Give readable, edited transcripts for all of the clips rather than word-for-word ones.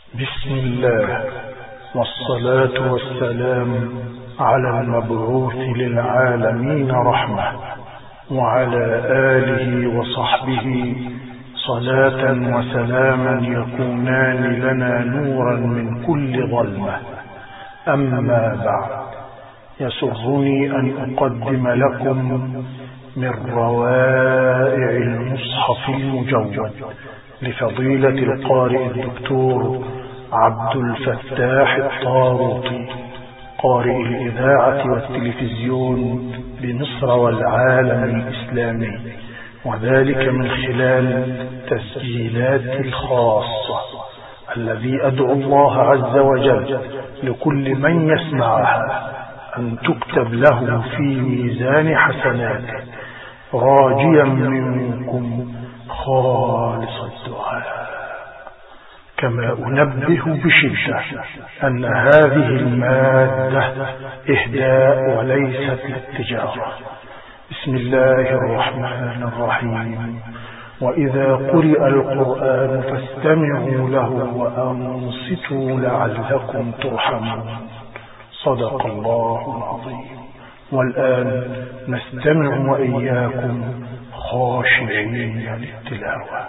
بسم الله والصلاة والسلام على المبعوث للعالمين رحمة، وعلى آله وصحبه صلاة وسلاما يكونان لنا نورا من كل ظلمة. أما بعد، يسرني أن أقدم لكم من روائع المصحف المجود لفضيلة القارئ الدكتور عبد الفتاح الطاروطي، قارئ الإذاعة والتلفزيون بمصر والعالم الإسلامي، وذلك من خلال تسجيلات الخاصة الذي أدعو الله عز وجل لكل من يسمعها أن تكتب له في ميزان حسناته، راجيا منكم خالص الدعاء. كما أنبه بشدة أن هذه المادة إهداء وليست للتجارة. بسم الله الرحمن الرحيم. وإذا قرئ القرآن فاستمعوا له وأنصتوا لعلكم ترحمون. صدق الله العظيم. والآن نستمع وإياكم خاشعين للتلاوة.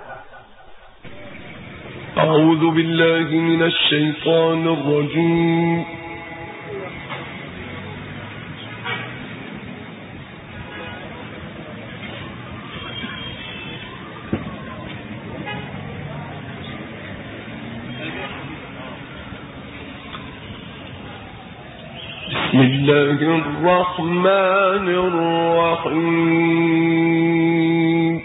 أعوذ بالله من الشيطان الرجيم. بسم الله الرحمن الرحيم.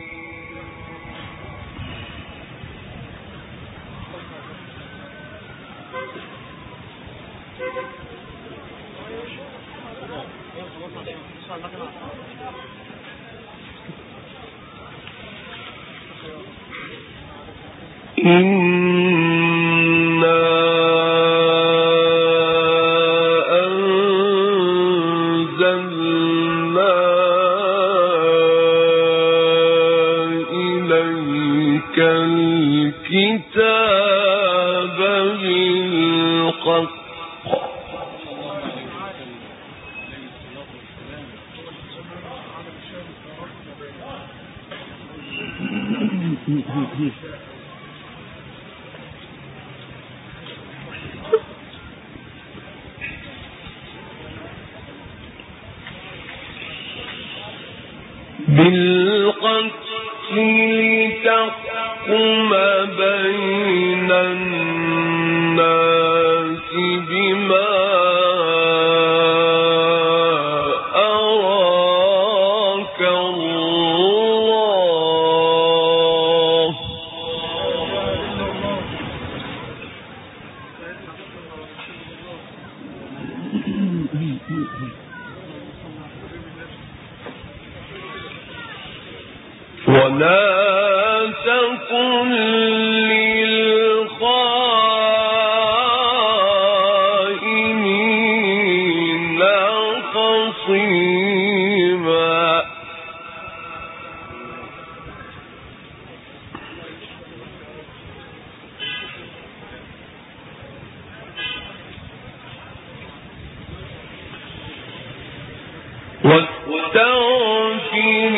بالقسط لتحكم بين الناس بما أراك الله. ولا تكن للخائنين خصيما. واستغفر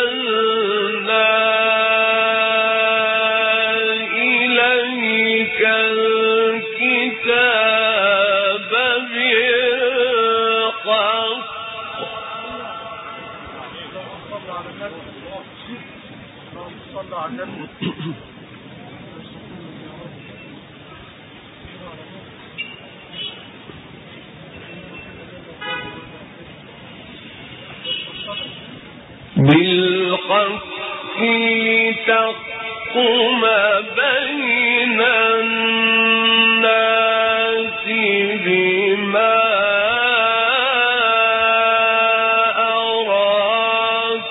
إليك بالحق تحكم بين الناس بما أراك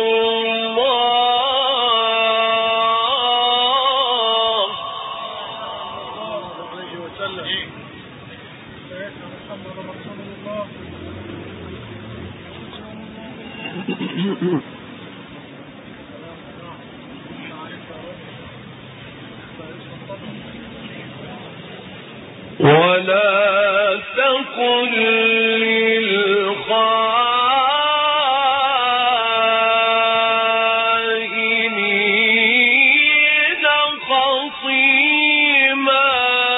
الله. ولا تقل للخائنين خصيما.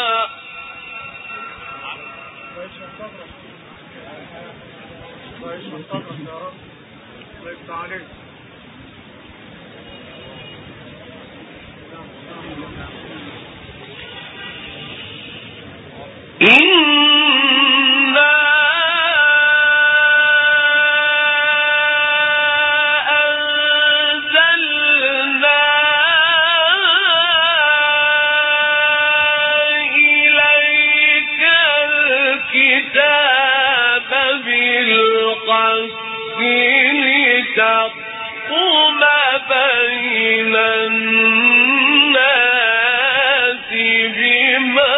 إنا أنزلنا إليك الكتاب بالحق لتحكم بين الناس بما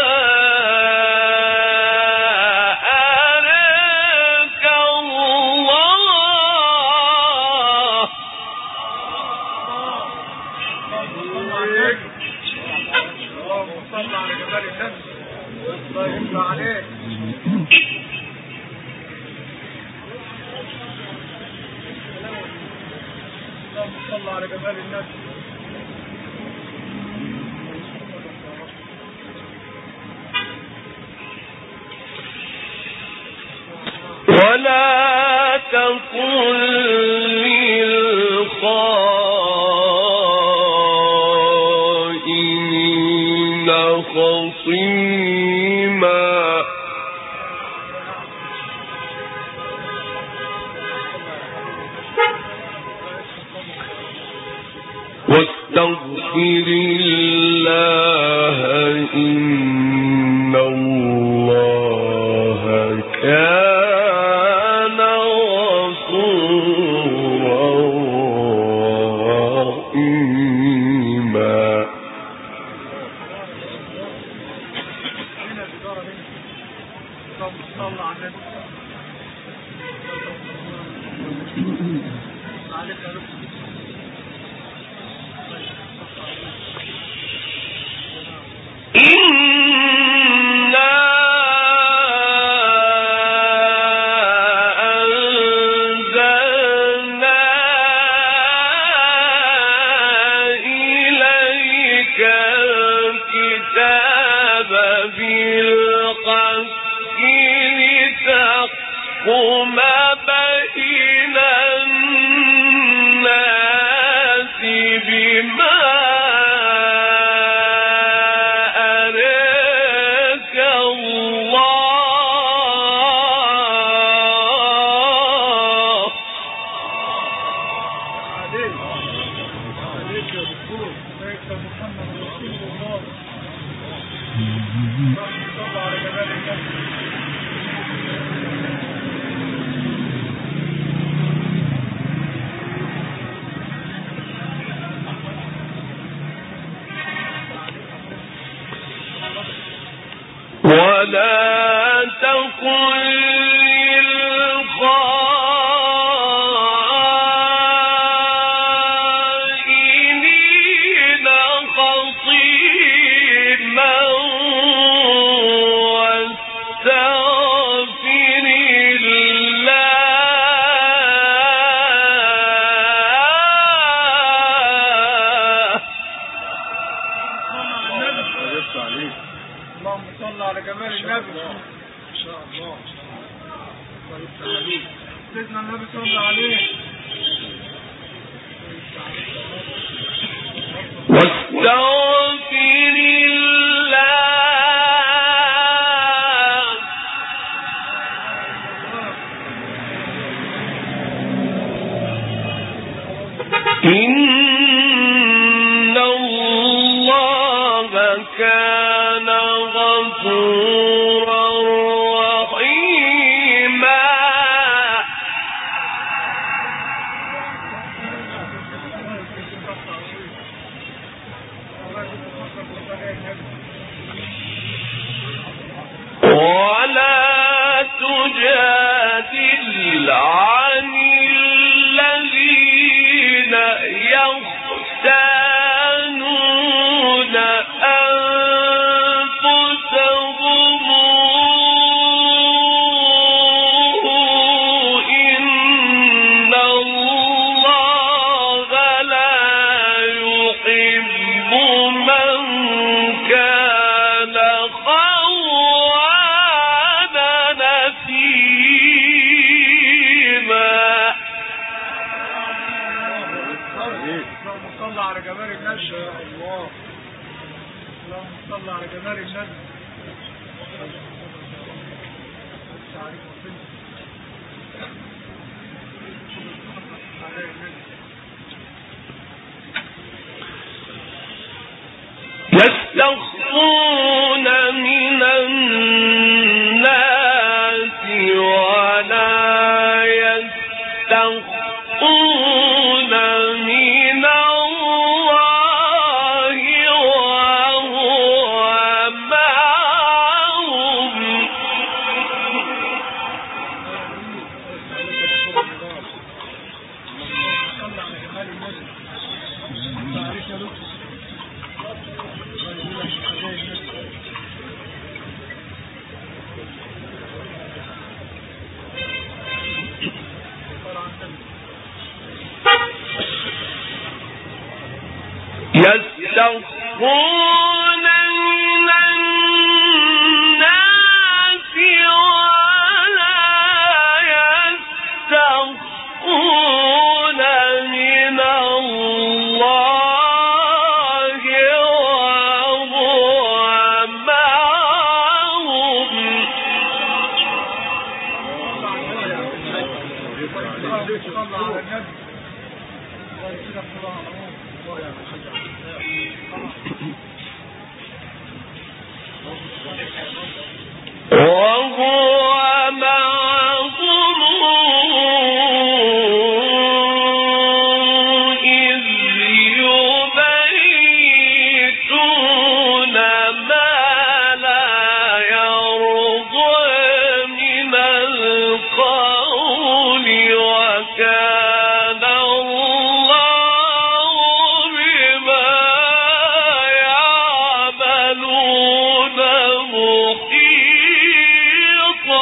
ولا تقل للخائنين خصيما. واستغفر الله إن الله كان غفورا رحيما. إنا أنزلنا إليك الكتاب بالحق لتحكم بين الناس بما ولا تقل للخائنين خصيما واستغفر الله. اللهم صل على جمال النبي. ان شاء الله. سيدنا النبي صلى عليه. يستخفون من الناس ولا يستخفون من الله وهو معهم يستخفون من الناس ولا يستخفون من الله وهو معهم وهو معهم إذ يبيتون ما لا يرضى من القول وكان الله بما يعملون محيطا.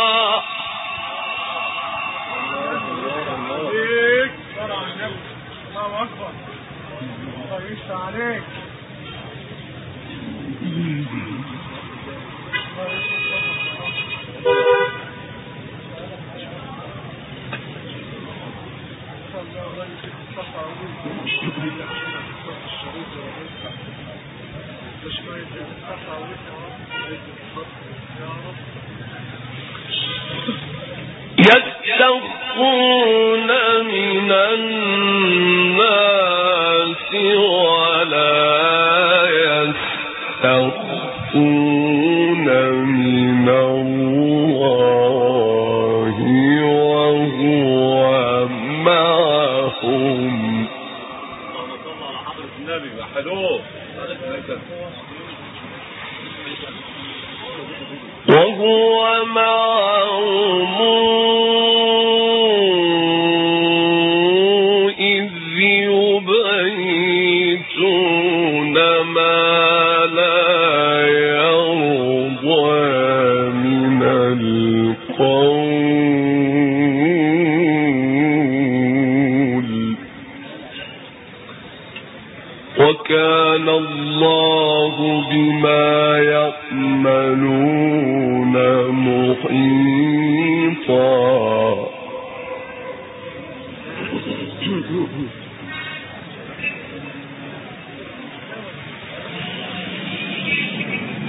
الله أكبر. الله يفتح عليك. يستخفون من الناس ولا يستخفون من الله وهو معهم وهو معهم إذ يبيتون ما لا يرضى من القول وكان الله بما يعملون محيطا.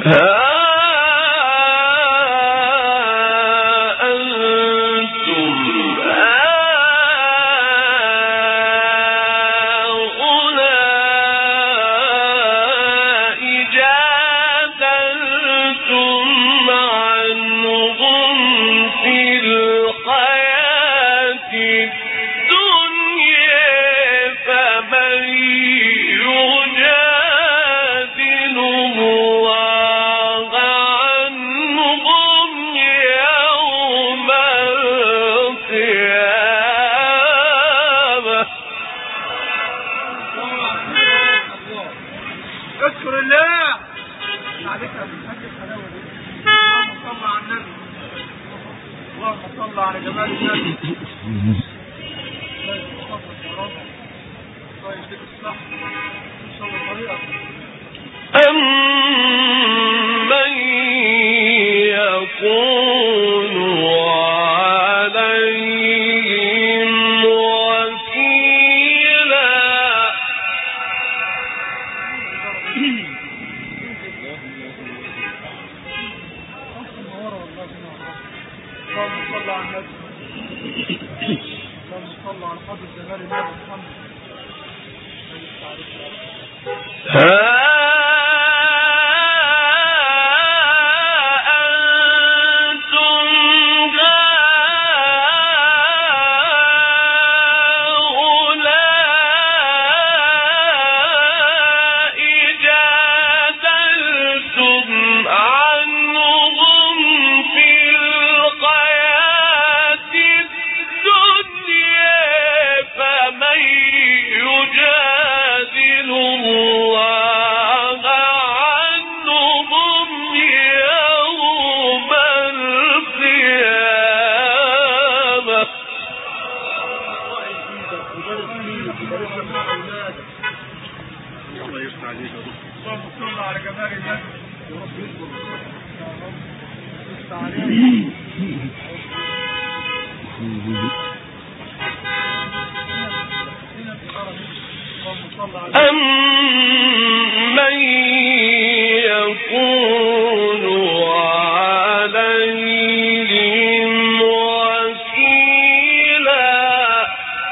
أَمَّن يَكُونُ عَلَيْهِمْ وَكِيلًا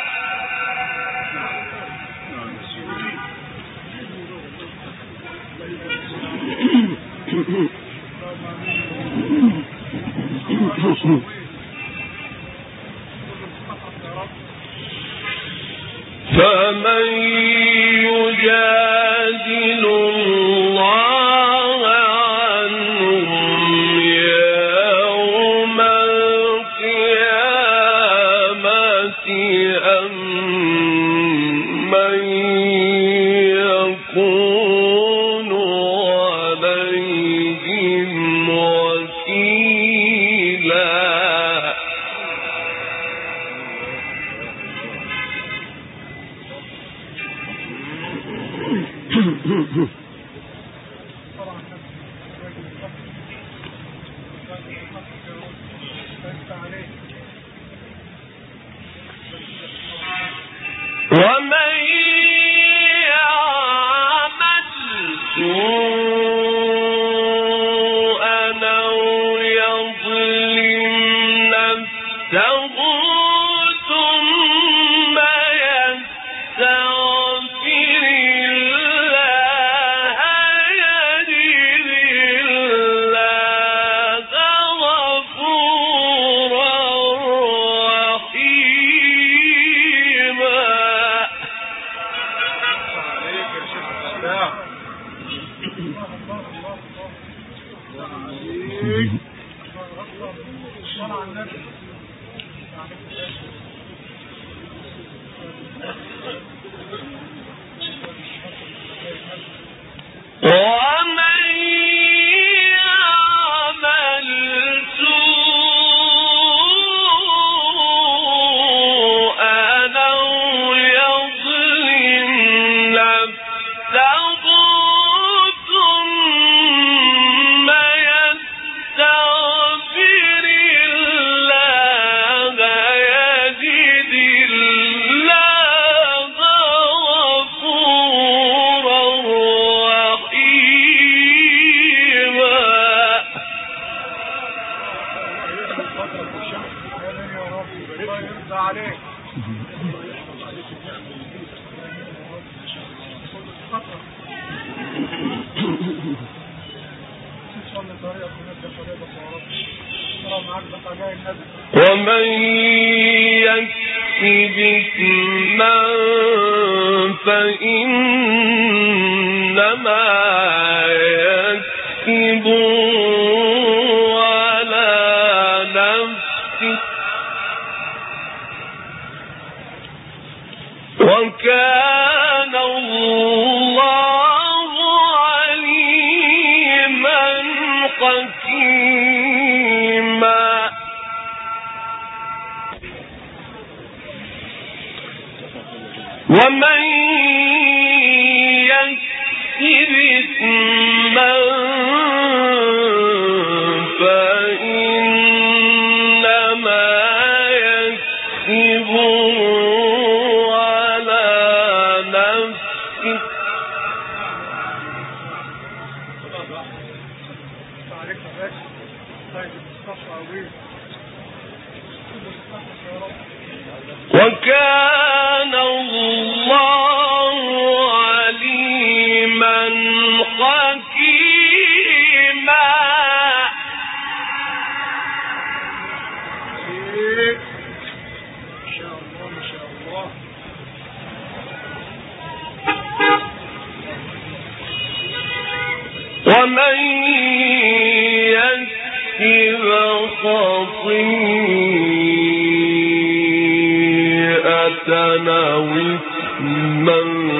فمن يجادل الله عنهم يوم القيامة أم من يكون عليهم وكيلا ومن يعمل سوءا أو يظلم نفسه ثم يستغفر الله يجد الله غفورا رحيما. ومن يعمل سوءا أو يظلم نفسه ثم يستغفر الله يجد الله غفورا رحيما. الله عليك. ومن يكسب إثما فإنما يكسب على نفسه وكان الله عليما حكيما. ومن يكسب إثما فإنما يكسبه على نفسه وكان الله عليما حكيما. ومن يكسب خطيئة أو إثما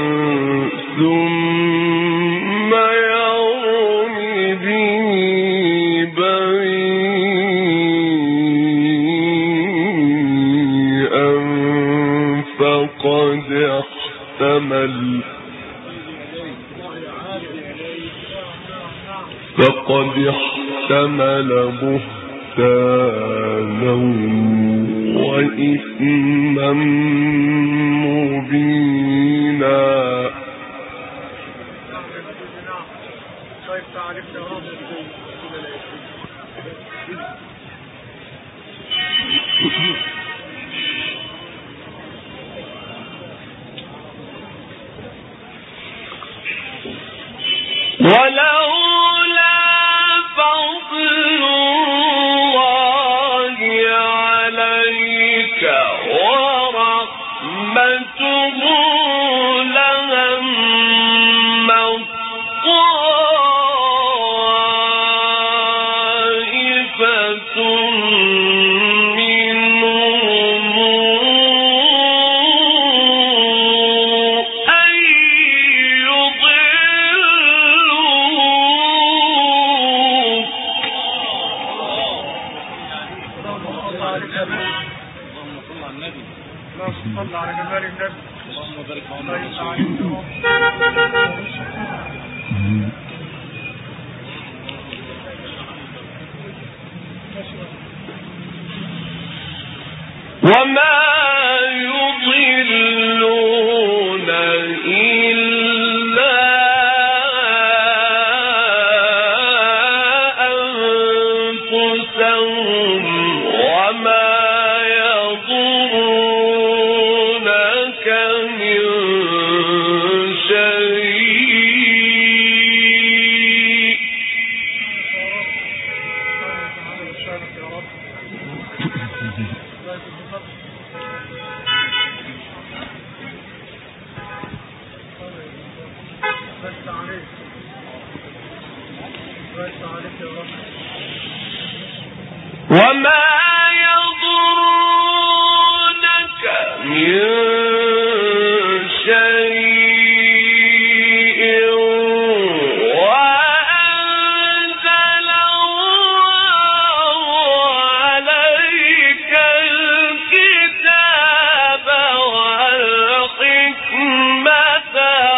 ثم يرم به بريئا فقد احتمل بهتانا وإثما مبينا. ولولا فضل الله عليك ورحمته لهم طائفة منهم أن يضلوك. صلى على جمال النبي. اللهم بارك وما يضلون إلا أنفسهم وما يضرونك من شيء. وما يضرونك من شيء وأنزل الله عليك الكتاب والحكمة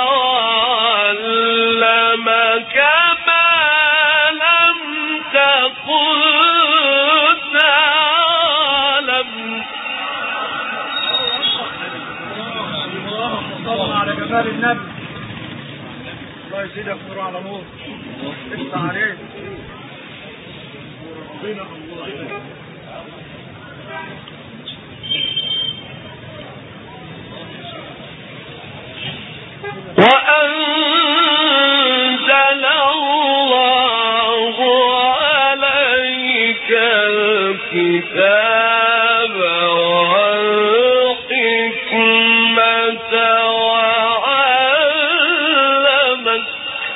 وعلمك ما لم تكن تعلم. على جمال النبي. الله يزيدك نور على نور. افتح عليك. ربنا الله. الكتاب والحكمة وعلمك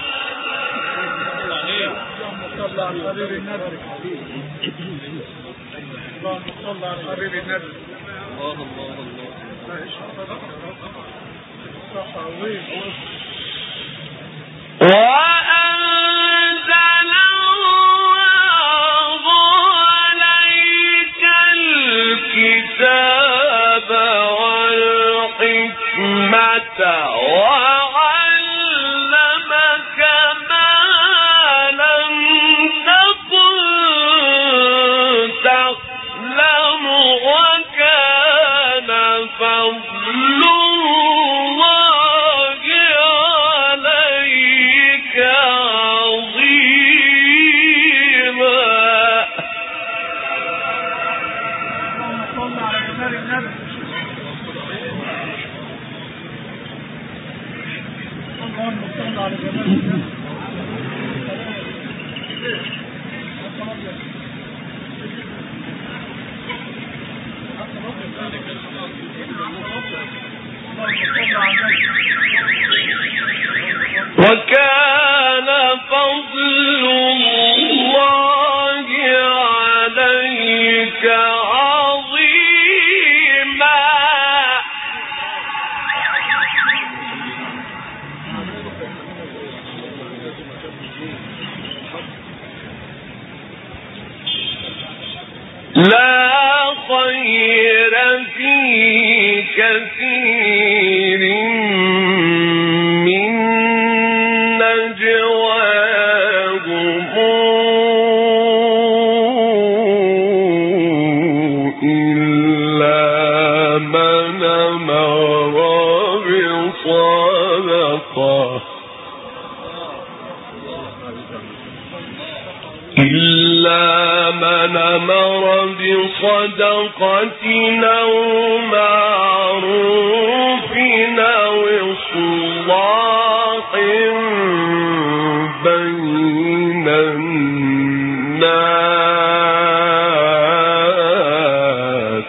اللهم صل على حبيب النبي اللهم صل على حبيب النبي وأنزل الله عليك الكتاب والحكمة وعلمك ما لم تكن تعلم وكان فضل الله عليك عظيما. اللهم صل على جمال النبي اللهم صل على جمال النبي وكان فضل الله عليك عظيما. لا خير في كثير من نجواهم إلا من أمر بصدقة أو معروف أو إصلاح بين الناس.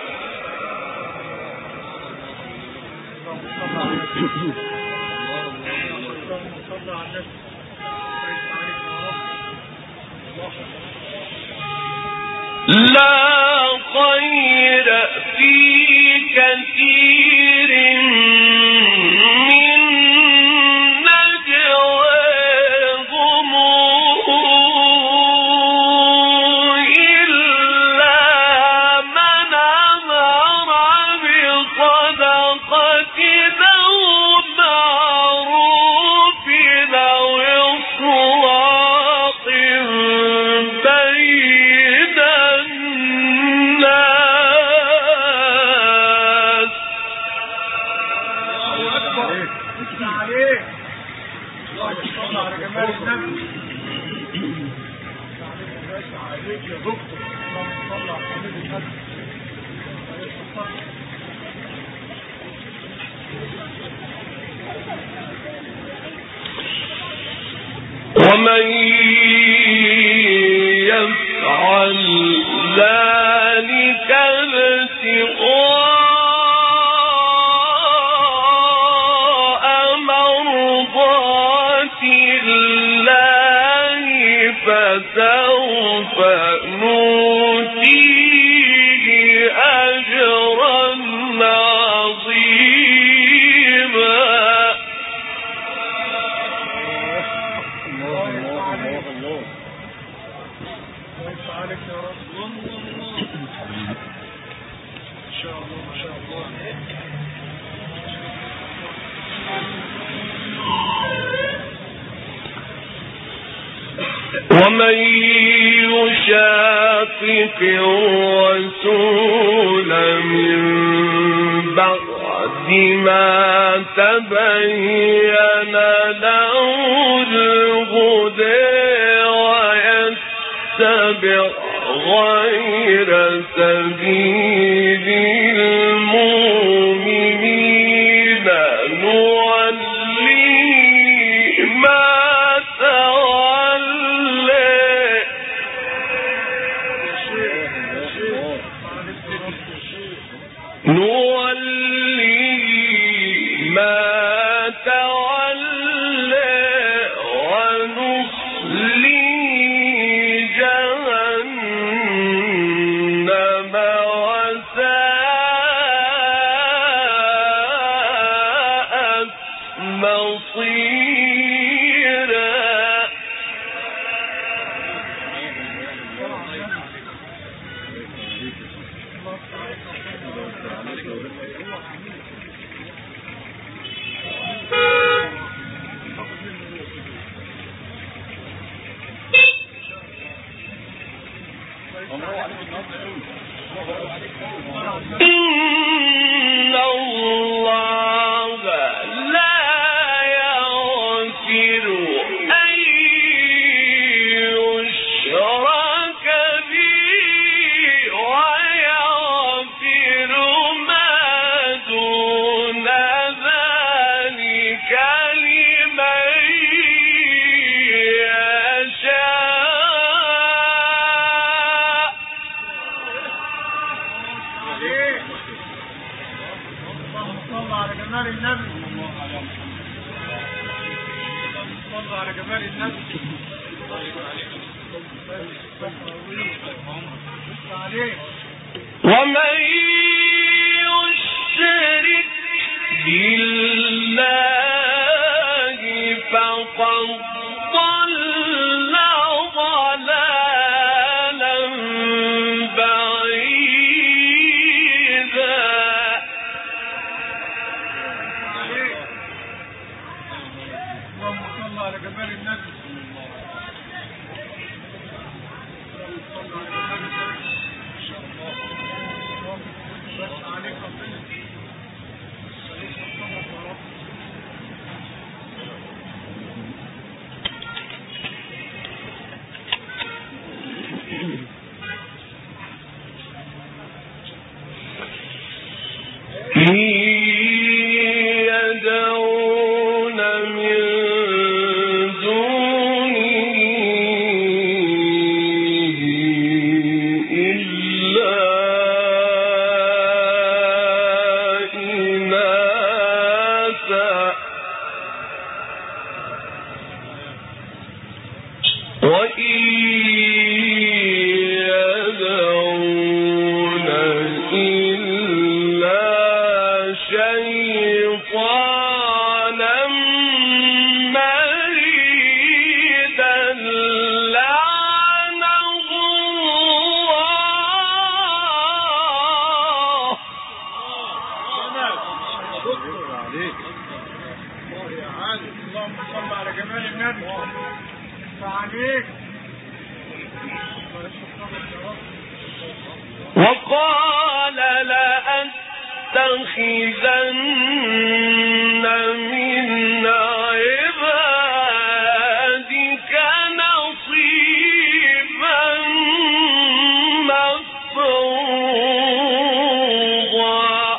لا خير في كثير من نجواهم إلا من أمر بصدقة أو معروف أو إصلاح بين الناس. صل على جمال النبي عليك يا دكتور اللهم صل على حبيب النبي ومن يفعل ذلك ابتغاء مرضات الله فسوف نؤتيه أجرا عظيما. عليك يا رب ان شاء الله ما شاء الله. ومن يشاقق الرسول من بعد ما تبين له الهدى ويتبع غير سبيل المؤمنين نوليه ما تولى إن الله لا يغفر أن يشرك به ويغفر ما دون ذلك لمن يشاء. صلى على جمال النبي. صلى على جمال النبي. ومن يشرك بالله فقد ضل ضلالا بعيدا. اللهم صل على جمال النبي. يدعون من دونه إلا إناثا وإن يدعون إلا شيطانا مريدا لعنه الله. اللهم صل على جمال النبي. عليك. وقال لأتخذن من عبادك نصيبا مفروضا.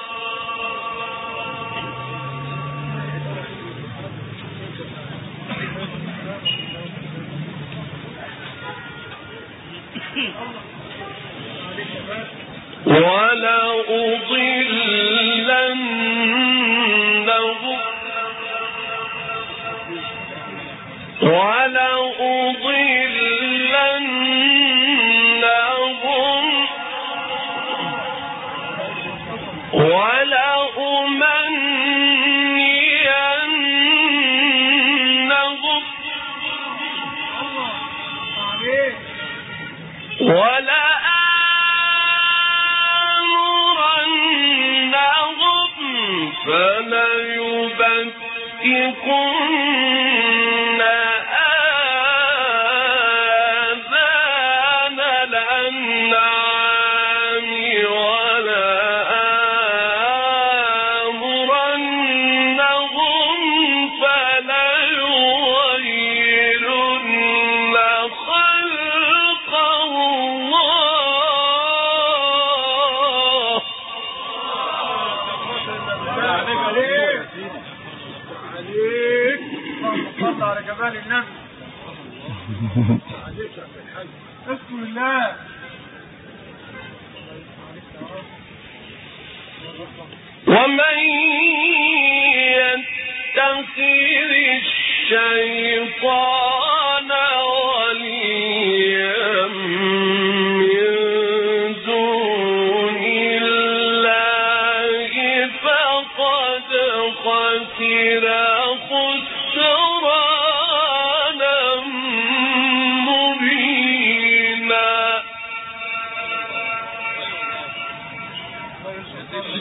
ولآمرنهم فليبتكن آذان الأنعام ولآمرنهم فليغيرن خلق الله. صلى على جمال النبي. بسم الله. ومن يتخذ الشيطان وليا من دون الله فقد خسر خسرانا مبينا.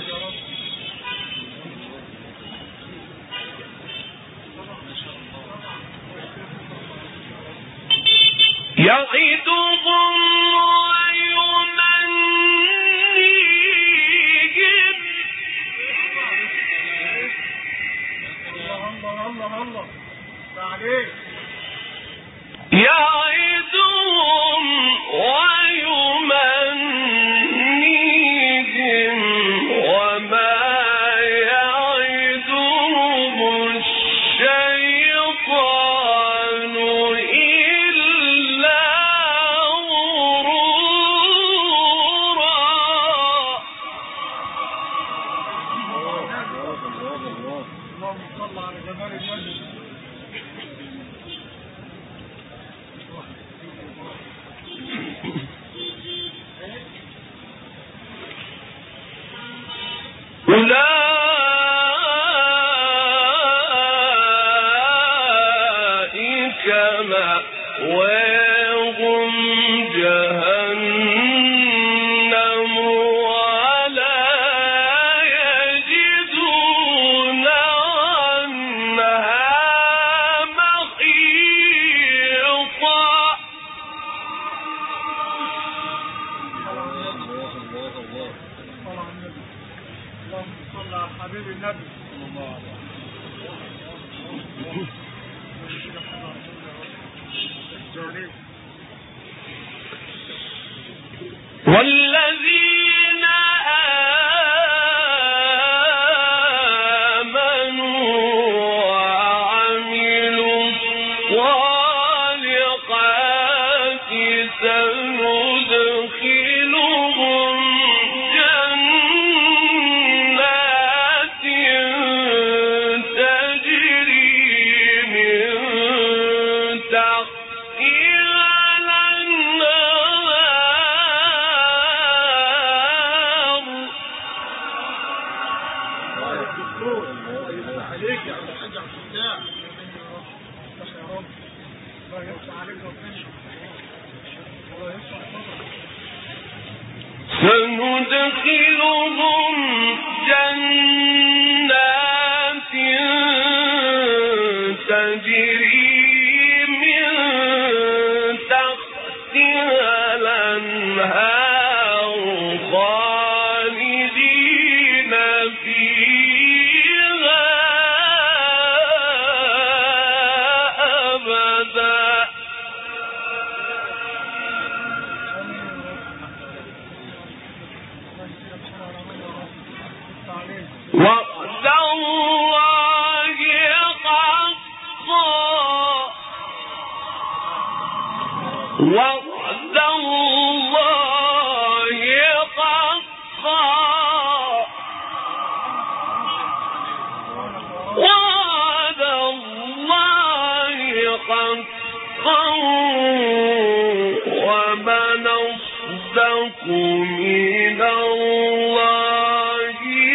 يعدهم ويمنيهم الله عليك يعدهم ويمنيهم وما يعدهم الشيطان إلا غرورا. اللهم صل على جمال النبي. أولئك مأواهم جهنم ولا يجدون عنها محيصا. اللهم صل على حبيب النبي. والذين آمنوا وعملوا الصالحات سندخلهم جنات تجري من تحتها الأنهار. عليك يا عبد الحاج عبد الفتاح. يا رب الله يفتح عليك ربنا. الله يفتح صدرك. سندخلهم جنات تجري من تحتها الأنهار خالدين فيها أبدا. وعد الله حقا وعد الله حقا وعد الله حقا ومن أصدق من الله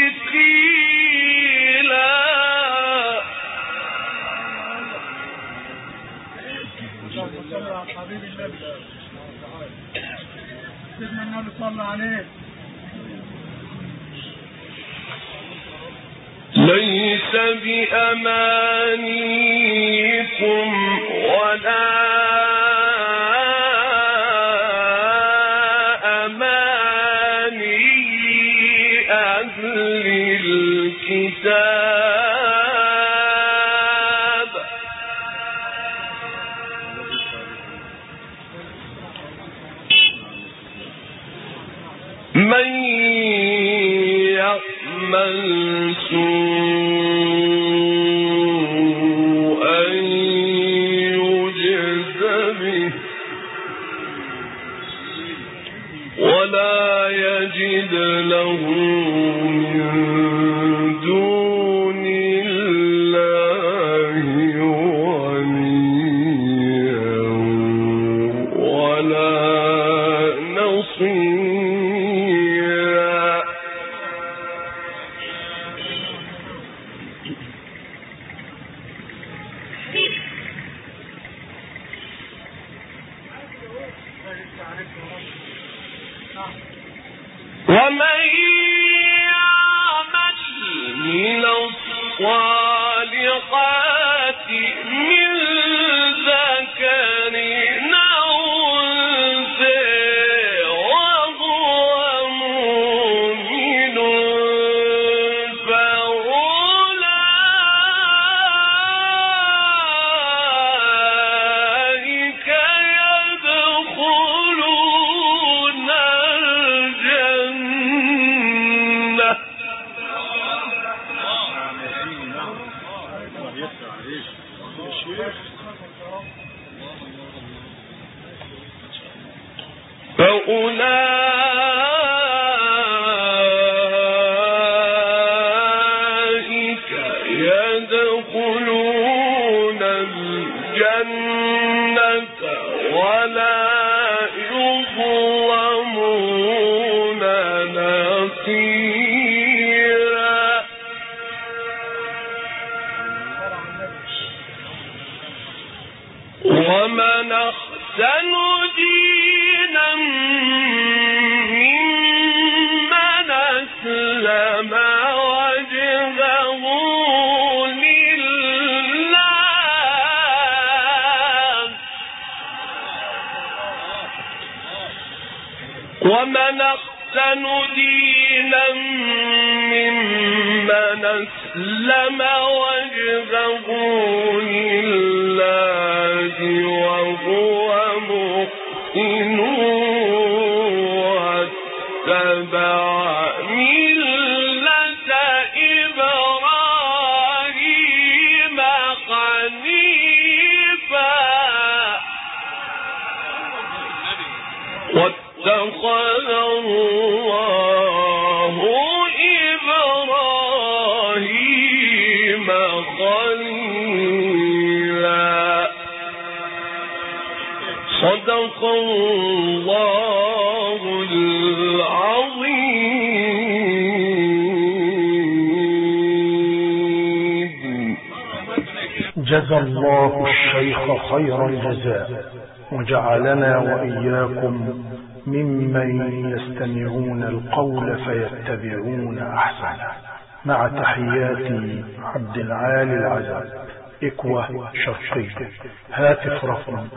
قيلا. اللهم صل على حبيب النبي. سيدنا النبي صلى عليه. ليس بأمانيكم ولا أماني أهل الكتاب من يعمل سوءا يجز به ولا يجد له من دون الله وليا ولا نصيرا. ومن يعمل من الصالحات من ذكر أو أولئك يدخلون الجنة ولا يظلمون نقيرا. ومن أحسن دينا ممن أسلم وجهه لله ومن أحسن دينا ممن أسلم وجهه لله وهو محسن واتبع ملة إبراهيم حنيفا واتخذ الله إبراهيم خليلا. صدق الله العظيم. جزى الله الشيخ خير الجزاء وجعلنا وإياكم ممن يستمعون القول فيتبعون أحسنه. مع تحيات عبد العالي العزب، إكوة شرقي. هاتف رقم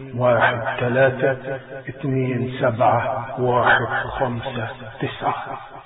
0121327159.